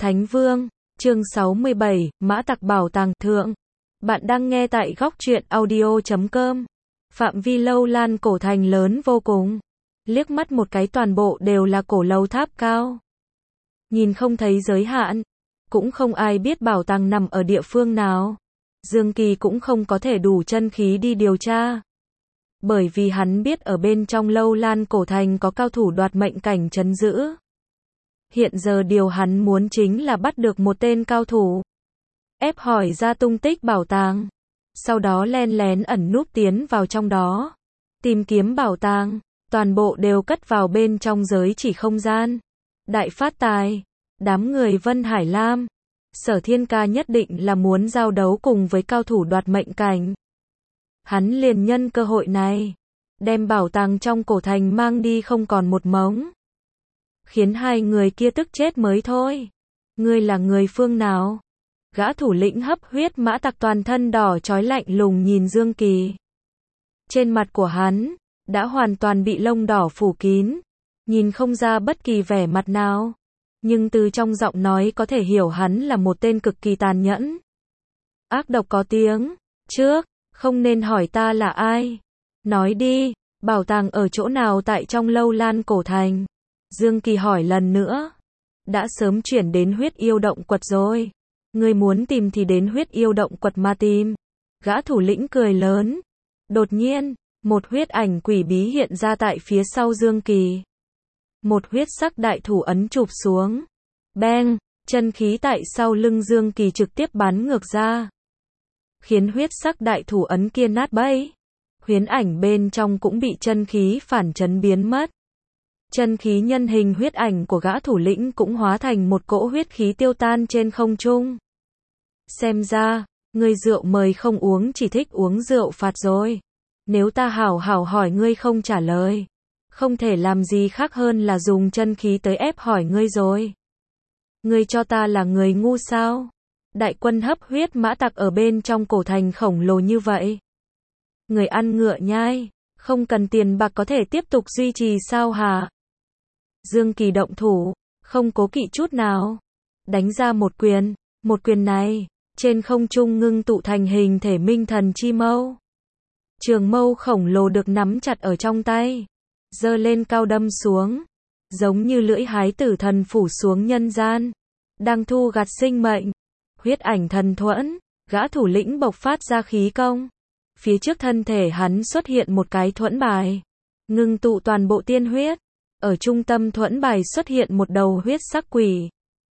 Thánh Vương, chương 67, Mã Tặc Bảo Tàng Thượng. Bạn đang nghe tại Góc Truyện Audio.com. Phạm vi lâu lan cổ thành lớn vô cùng. Liếc mắt một cái toàn bộ đều là cổ lầu tháp cao. Nhìn không thấy giới hạn. Cũng không ai biết bảo tàng nằm ở địa phương nào. Dương Kỳ cũng không có thể đủ chân khí đi điều tra. Bởi vì hắn biết ở bên trong lâu lan cổ thành có cao thủ đoạt mệnh cảnh trấn giữ. Hiện giờ điều hắn muốn chính là bắt được một tên cao thủ. Ép hỏi ra tung tích bảo tàng. Sau đó len lén ẩn núp tiến vào trong đó. Tìm kiếm bảo tàng. Toàn bộ đều cất vào bên trong giới chỉ không gian. Đại phát tài. Đám người Vân Hải Lam. Sở Thiên Ca nhất định là muốn giao đấu cùng với cao thủ đoạt mệnh cảnh. Hắn liền nhân cơ hội này. Đem bảo tàng trong cổ thành mang đi không còn một mống. Khiến hai người kia tức chết mới thôi. Ngươi là người phương nào? Gã thủ lĩnh hấp huyết mã tặc toàn thân đỏ chói lạnh lùng nhìn Dương Kỳ. Trên mặt của hắn, đã hoàn toàn bị lông đỏ phủ kín. Nhìn không ra bất kỳ vẻ mặt nào. Nhưng từ trong giọng nói có thể hiểu hắn là một tên cực kỳ tàn nhẫn. Ác độc có tiếng. Trước, không nên hỏi ta là ai. Nói đi, bảo tàng ở chỗ nào tại trong lâu lan cổ thành? Dương Kỳ hỏi lần nữa. Đã sớm chuyển đến huyết yêu động quật rồi. Ngươi muốn tìm thì đến huyết yêu động quật mà tìm. Gã thủ lĩnh cười lớn. Đột nhiên, một huyết ảnh quỷ bí hiện ra tại phía sau Dương Kỳ. Một huyết sắc đại thủ ấn chụp xuống. Beng, chân khí tại sau lưng Dương Kỳ trực tiếp bắn ngược ra. Khiến huyết sắc đại thủ ấn kia nát bấy. Huyễn ảnh bên trong cũng bị chân khí phản chấn biến mất. Chân khí nhân hình huyết ảnh của gã thủ lĩnh cũng hóa thành một cỗ huyết khí tiêu tan trên không trung. Xem ra, ngươi rượu mời không uống chỉ thích uống rượu phạt rồi. Nếu ta hảo hảo hỏi ngươi không trả lời. Không thể làm gì khác hơn là dùng chân khí tới ép hỏi ngươi rồi. Ngươi cho ta là người ngu sao? Đại quân hấp huyết mã tặc ở bên trong cổ thành khổng lồ như vậy. Người ăn ngựa nhai, không cần tiền bạc có thể tiếp tục duy trì sao hả? Dương Kỳ động thủ, không cố kỵ chút nào. Đánh ra một quyền này, trên không trung ngưng tụ thành hình thể minh thần chi mâu. Trường mâu khổng lồ được nắm chặt ở trong tay. Giơ lên cao đâm xuống. Giống như lưỡi hái tử thần phủ xuống nhân gian. Đang thu gặt sinh mệnh. Huyết ảnh thần thuẫn, gã thủ lĩnh bộc phát ra khí công. Phía trước thân thể hắn xuất hiện một cái thuẫn bài. Ngưng tụ toàn bộ tiên huyết. Ở trung tâm thuẫn bài xuất hiện một đầu huyết sắc quỷ.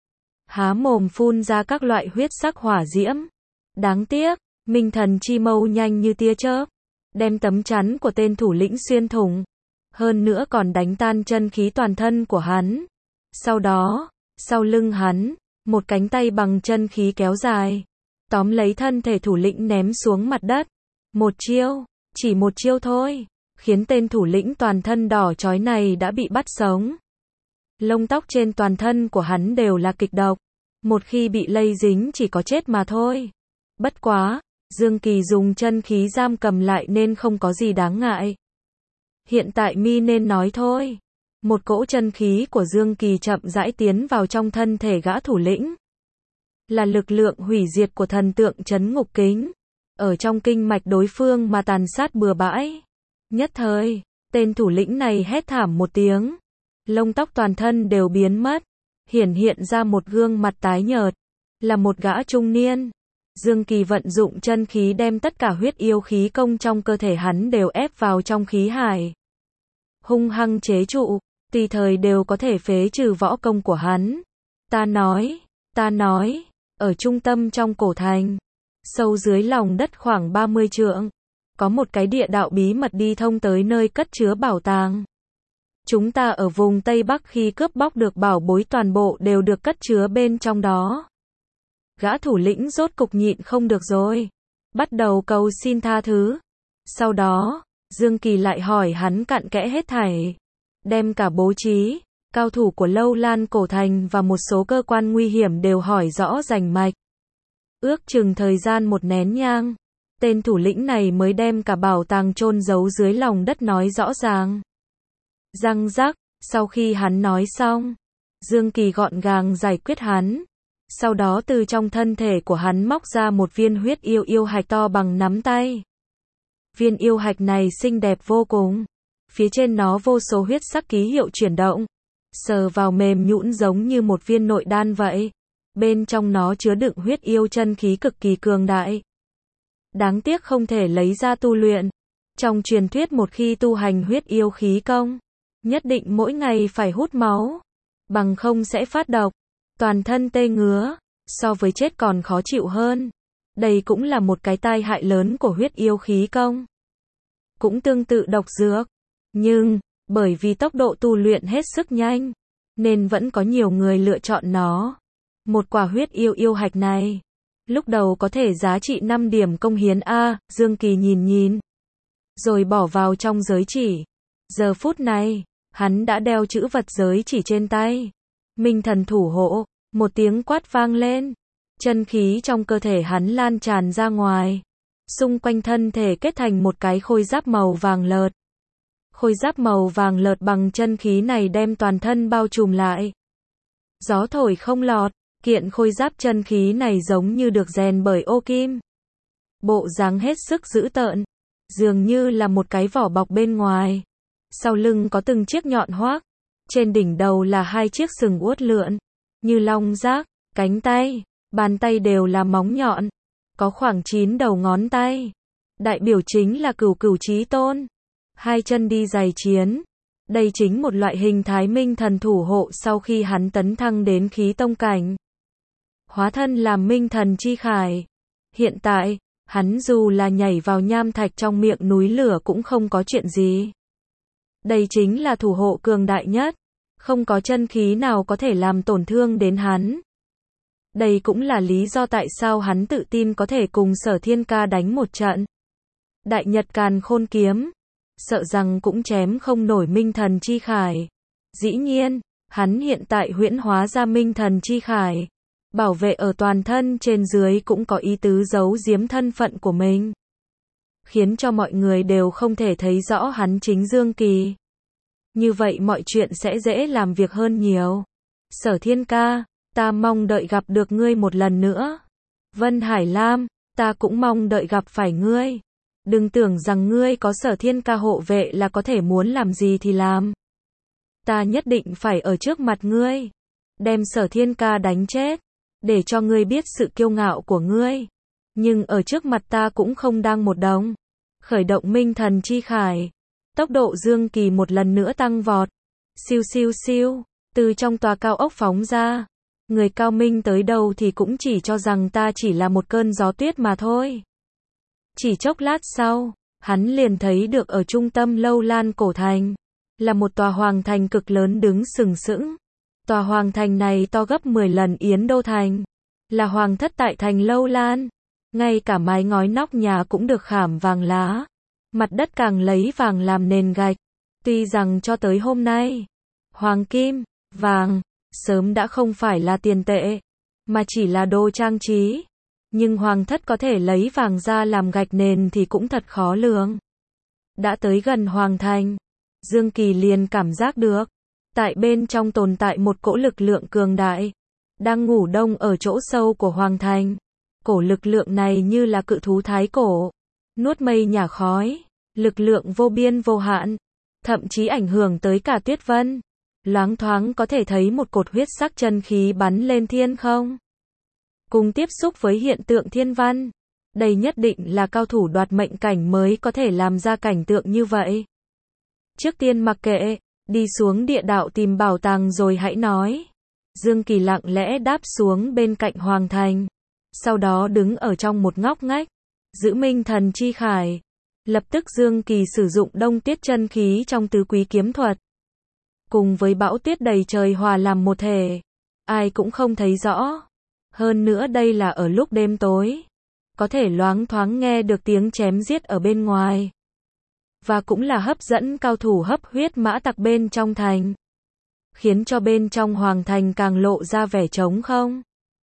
Há mồm phun ra các loại huyết sắc hỏa diễm. Đáng tiếc, minh thần chi mâu nhanh như tia chớp. Đem tấm chắn của tên thủ lĩnh xuyên thủng. Hơn nữa còn đánh tan chân khí toàn thân của hắn. Sau đó, sau lưng hắn, một cánh tay bằng chân khí kéo dài. Tóm lấy thân thể thủ lĩnh ném xuống mặt đất. Một chiêu, chỉ một chiêu thôi. Khiến tên thủ lĩnh toàn thân đỏ chói này đã bị bắt sống. Lông tóc trên toàn thân của hắn đều là kịch độc. Một khi bị lây dính chỉ có chết mà thôi. Bất quá, Dương Kỳ dùng chân khí giam cầm lại nên không có gì đáng ngại. Hiện tại mi nên nói thôi. Một cỗ chân khí của Dương Kỳ chậm rãi tiến vào trong thân thể gã thủ lĩnh. Là lực lượng hủy diệt của thần tượng trấn ngục kính. Ở trong kinh mạch đối phương mà tàn sát bừa bãi. Nhất thời, tên thủ lĩnh này hét thảm một tiếng. Lông tóc toàn thân đều biến mất. Hiện ra một gương mặt tái nhợt. Là một gã trung niên. Dương Kỳ vận dụng chân khí đem tất cả huyết yêu khí công trong cơ thể hắn đều ép vào trong khí hải. Hung hăng chế trụ, tùy thời đều có thể phế trừ võ công của hắn. Ta nói, ở trung tâm trong cổ thành, sâu dưới lòng đất khoảng 30 trượng. Có một cái địa đạo bí mật đi thông tới nơi cất chứa bảo tàng. Chúng ta ở vùng Tây Bắc khi cướp bóc được bảo bối toàn bộ đều được cất chứa bên trong đó. Gã thủ lĩnh rốt cục nhịn không được rồi. Bắt đầu cầu xin tha thứ. Sau đó, Dương Kỳ lại hỏi hắn cặn kẽ hết thảy. Đem cả bố trí, cao thủ của lâu lan cổ thành và một số cơ quan nguy hiểm đều hỏi rõ rành mạch. Ước chừng thời gian một nén nhang. Tên thủ lĩnh này mới đem cả bảo tàng chôn giấu dưới lòng đất nói rõ ràng. Răng rắc, sau khi hắn nói xong, Dương Kỳ gọn gàng giải quyết hắn. Sau đó từ trong thân thể của hắn móc ra một viên huyết yêu hạch to bằng nắm tay. Viên yêu hạch này xinh đẹp vô cùng. Phía trên nó vô số huyết sắc ký hiệu chuyển động. Sờ vào mềm nhũn giống như một viên nội đan vậy. Bên trong nó chứa đựng huyết yêu chân khí cực kỳ cường đại. Đáng tiếc không thể lấy ra tu luyện. Trong truyền thuyết một khi tu hành huyết yêu khí công, nhất định mỗi ngày phải hút máu, bằng không sẽ phát độc, toàn thân tê ngứa, so với chết còn khó chịu hơn. Đây cũng là một cái tai hại lớn của huyết yêu khí công. Cũng tương tự độc dược, nhưng bởi vì tốc độ tu luyện hết sức nhanh, nên vẫn có nhiều người lựa chọn nó. Một quả huyết yêu hạch này, lúc đầu có thể giá trị 5 điểm công hiến A, Dương Kỳ nhìn, rồi bỏ vào trong giới chỉ. Giờ phút này, hắn đã đeo chữ vật giới chỉ trên tay. Minh thần thủ hộ, một tiếng quát vang lên. Chân khí trong cơ thể hắn lan tràn ra ngoài. Xung quanh thân thể kết thành một cái khôi giáp màu vàng lợt. Khôi giáp màu vàng lợt bằng chân khí này đem toàn thân bao trùm lại. Gió thổi không lọt, kiện khôi giáp chân khí này giống như được rèn bởi ô kim. Bộ dáng hết sức dữ tợn, dường như là một cái vỏ bọc bên ngoài. Sau lưng có từng chiếc nhọn hoác, trên đỉnh đầu là 2 chiếc sừng uốn lượn, như long giác, cánh tay, bàn tay đều là móng nhọn, có khoảng 9 đầu ngón tay. Đại biểu chính là Cửu Chí Tôn. 2 chân đi giày chiến. Đây chính một loại hình thái minh thần thủ hộ sau khi hắn tấn thăng đến khí tông cảnh. Hóa thân làm minh thần chi khải. Hiện tại, hắn dù là nhảy vào nham thạch trong miệng núi lửa cũng không có chuyện gì. Đây chính là thủ hộ cường đại nhất. Không có chân khí nào có thể làm tổn thương đến hắn. Đây cũng là lý do tại sao hắn tự tin có thể cùng Sở Thiên Ca đánh một trận. Đại Nhật Càn Khôn Kiếm, sợ rằng cũng chém không nổi minh thần chi khải. Dĩ nhiên, hắn hiện tại huyễn hóa ra minh thần chi khải, bảo vệ ở toàn thân trên dưới cũng có ý tứ giấu giếm thân phận của mình, khiến cho mọi người đều không thể thấy rõ hắn chính Dương Kỳ. Như vậy mọi chuyện sẽ dễ làm việc hơn nhiều. Sở Thiên Ca, ta mong đợi gặp được ngươi một lần nữa. Vân Hải Lam, ta cũng mong đợi gặp phải ngươi. Đừng tưởng rằng ngươi có Sở Thiên Ca hộ vệ là có thể muốn làm gì thì làm. Ta nhất định phải ở trước mặt ngươi, đem Sở Thiên Ca đánh chết, để cho ngươi biết sự kiêu ngạo của ngươi. Nhưng ở trước mặt ta cũng không đang một đồng. Khởi động minh thần chi khải. Tốc độ Dương Kỳ một lần nữa tăng vọt. Siêu siêu siêu, từ trong tòa cao ốc phóng ra. Người cao minh tới đâu thì cũng chỉ cho rằng ta chỉ là một cơn gió tuyết mà thôi. Chỉ chốc lát sau, hắn liền thấy được ở trung tâm Lâu Lan cổ thành, là một tòa hoàng thành cực lớn đứng sừng sững. Tòa hoàng thành này to gấp 10 lần Yến Đô Thành, là hoàng thất tại thành Lâu Lan. Ngay cả mái ngói nóc nhà cũng được khảm vàng lá, mặt đất càng lấy vàng làm nền gạch. Tuy rằng cho tới hôm nay, hoàng kim, vàng, sớm đã không phải là tiền tệ, mà chỉ là đồ trang trí. Nhưng hoàng thất có thể lấy vàng ra làm gạch nền thì cũng thật khó lường. Đã tới gần hoàng thành, Dương Kỳ liền cảm giác được, tại bên trong tồn tại một cỗ lực lượng cường đại, đang ngủ đông ở chỗ sâu của hoàng thành. Cổ lực lượng này như là cự thú thái cổ, nuốt mây nhả khói, lực lượng vô biên vô hạn, thậm chí ảnh hưởng tới cả tuyết vân. Loáng thoáng có thể thấy một cột huyết sắc chân khí bắn lên thiên không, cùng tiếp xúc với hiện tượng thiên văn. Đây nhất định là cao thủ đoạt mệnh cảnh mới có thể làm ra cảnh tượng như vậy. Trước tiên mặc kệ, đi xuống địa đạo tìm bảo tàng rồi hãy nói. Dương Kỳ lặng lẽ đáp xuống bên cạnh hoàng thành, sau đó đứng ở trong một ngóc ngách, giữ minh thần chi khải. Lập tức Dương Kỳ sử dụng đông tuyết chân khí trong tứ quý kiếm thuật, cùng với bão tuyết đầy trời hòa làm một thể, ai cũng không thấy rõ. Hơn nữa đây là ở lúc đêm tối, có thể loáng thoáng nghe được tiếng chém giết ở bên ngoài, và cũng là hấp dẫn cao thủ hấp huyết mã tặc bên trong thành, khiến cho bên trong hoàng thành càng lộ ra vẻ trống không.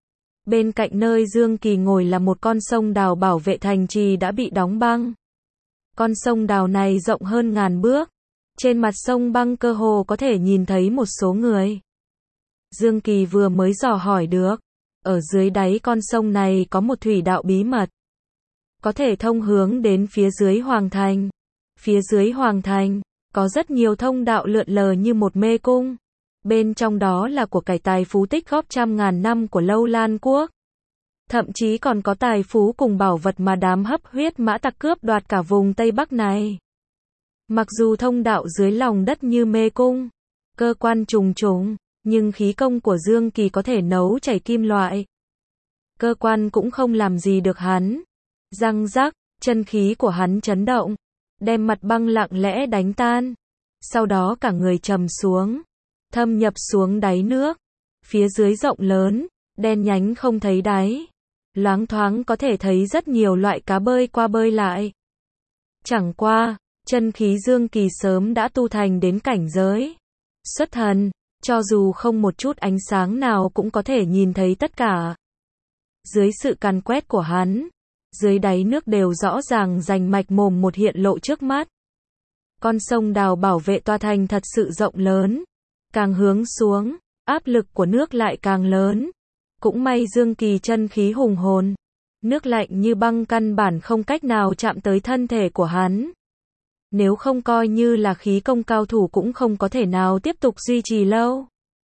Bên cạnh nơi Dương Kỳ ngồi là một con sông đào bảo vệ thành trì đã bị đóng băng. Con sông đào này rộng hơn ngàn bước, trên mặt sông băng cơ hồ có thể nhìn thấy một số người. Dương Kỳ vừa mới dò hỏi được, Ở dưới đáy con sông này có một thủy đạo bí mật, có thể thông hướng đến phía dưới Hoàng Thành. Phía dưới Hoàng Thành, có rất nhiều thông đạo lượn lờ như một mê cung. Bên trong đó là của cải tài phú tích góp trăm ngàn năm của Lâu Lan quốc. Thậm chí còn có tài phú cùng bảo vật mà đám hấp huyết mã tặc cướp đoạt cả vùng Tây Bắc này. Mặc dù thông đạo dưới lòng đất như mê cung, cơ quan trùng trùng, nhưng khí công của Dương Kỳ có thể nấu chảy kim loại. Cơ quan cũng không làm gì được hắn. Răng rắc, chân khí của hắn chấn động, đem mặt băng lặng lẽ đánh tan. Sau đó cả người trầm xuống, thâm nhập xuống đáy nước. Phía dưới rộng lớn, đen nhánh không thấy đáy. Loáng thoáng có thể thấy rất nhiều loại cá bơi qua bơi lại. Chẳng qua, chân khí Dương Kỳ sớm đã tu thành đến cảnh giới xuất thần, cho dù không một chút ánh sáng nào cũng có thể nhìn thấy tất cả. Dưới sự càn quét của hắn, dưới đáy nước đều rõ ràng rành mạch mồm một hiện lộ trước mắt. Con sông Đào bảo vệ tòa thành thật sự rộng lớn, càng hướng xuống, áp lực của nước lại càng lớn. Cũng may Dương Kỳ chân khí hùng hồn, nước lạnh như băng căn bản không cách nào chạm tới thân thể của hắn. Nếu không coi như là khí công cao thủ cũng không có thể nào tiếp tục duy trì lâu.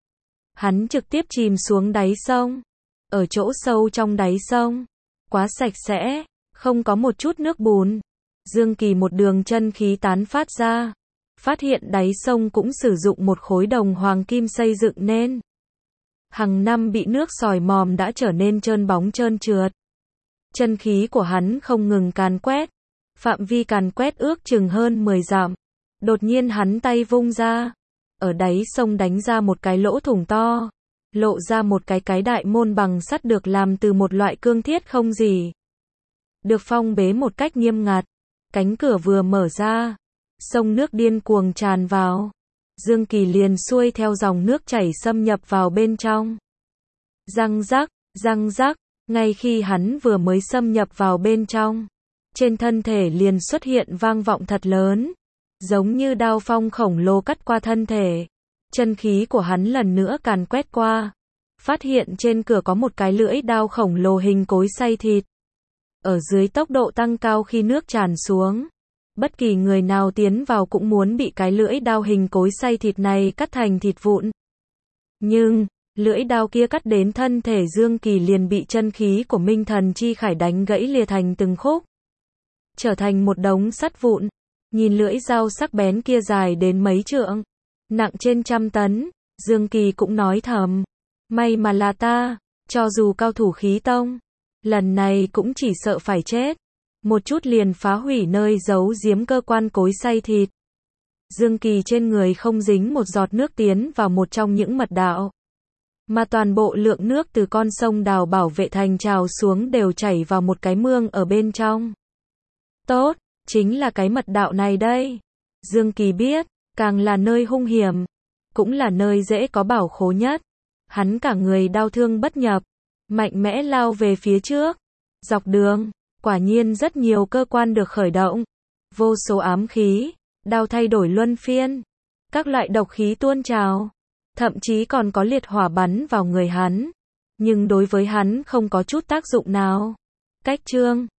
Hắn trực tiếp chìm xuống đáy sông. Ở chỗ sâu trong đáy sông, quá sạch sẽ, không có một chút nước bùn. Dương Kỳ một đường chân khí tán phát ra, phát hiện đáy sông cũng sử dụng một khối đồng hoàng kim xây dựng nên. Hàng năm bị nước sỏi mòn đã trở nên trơn bóng trơn trượt. Chân khí của hắn không ngừng càn quét, phạm vi càn quét ước chừng hơn 10 dặm. Đột nhiên hắn tay vung ra, ở đáy sông đánh ra một cái lỗ thủng to, lộ ra một cái đại môn bằng sắt được làm từ một loại cương thiết không gì. Được phong bế một cách nghiêm ngặt, cánh cửa vừa mở ra, sông nước điên cuồng tràn vào. Dương Kỳ liền xuôi theo dòng nước chảy xâm nhập vào bên trong. Răng rắc, ngay khi hắn vừa mới xâm nhập vào bên trong, trên thân thể liền xuất hiện vang vọng thật lớn, giống như đao phong khổng lồ cắt qua thân thể. Chân khí của hắn lần nữa càn quét qua, phát hiện trên cửa có một cái lưỡi đao khổng lồ hình cối xay thịt. Ở dưới tốc độ tăng cao khi nước tràn xuống, bất kỳ người nào tiến vào cũng muốn bị cái lưỡi đao hình cối xay thịt này cắt thành thịt vụn. Nhưng, lưỡi đao kia cắt đến thân thể Dương Kỳ liền bị chân khí của Minh Thần Chi Khải đánh gãy lìa thành từng khúc, trở thành một đống sắt vụn. Nhìn lưỡi dao sắc bén kia dài đến mấy trượng, nặng trên 100 tấn, Dương Kỳ cũng nói thầm, may mà là ta, cho dù cao thủ khí tông, lần này cũng chỉ sợ phải chết. Một chút liền phá hủy nơi giấu giếm cơ quan cối xay thịt. Dương Kỳ trên người không dính một giọt nước tiến vào một trong những mật đạo, mà toàn bộ lượng nước từ con sông Đào bảo vệ thành trào xuống đều chảy vào một cái mương ở bên trong. Tốt, chính là cái mật đạo này đây. Dương Kỳ biết, càng là nơi hung hiểm, cũng là nơi dễ có bảo khố nhất. Hắn cả người đau thương bất nhập, mạnh mẽ lao về phía trước. Dọc đường, quả nhiên rất nhiều cơ quan được khởi động. Vô số ám khí, đao thay đổi luân phiên. Các loại độc khí tuôn trào. Thậm chí còn có liệt hỏa bắn vào người hắn. Nhưng đối với hắn không có chút tác dụng nào. Cách chương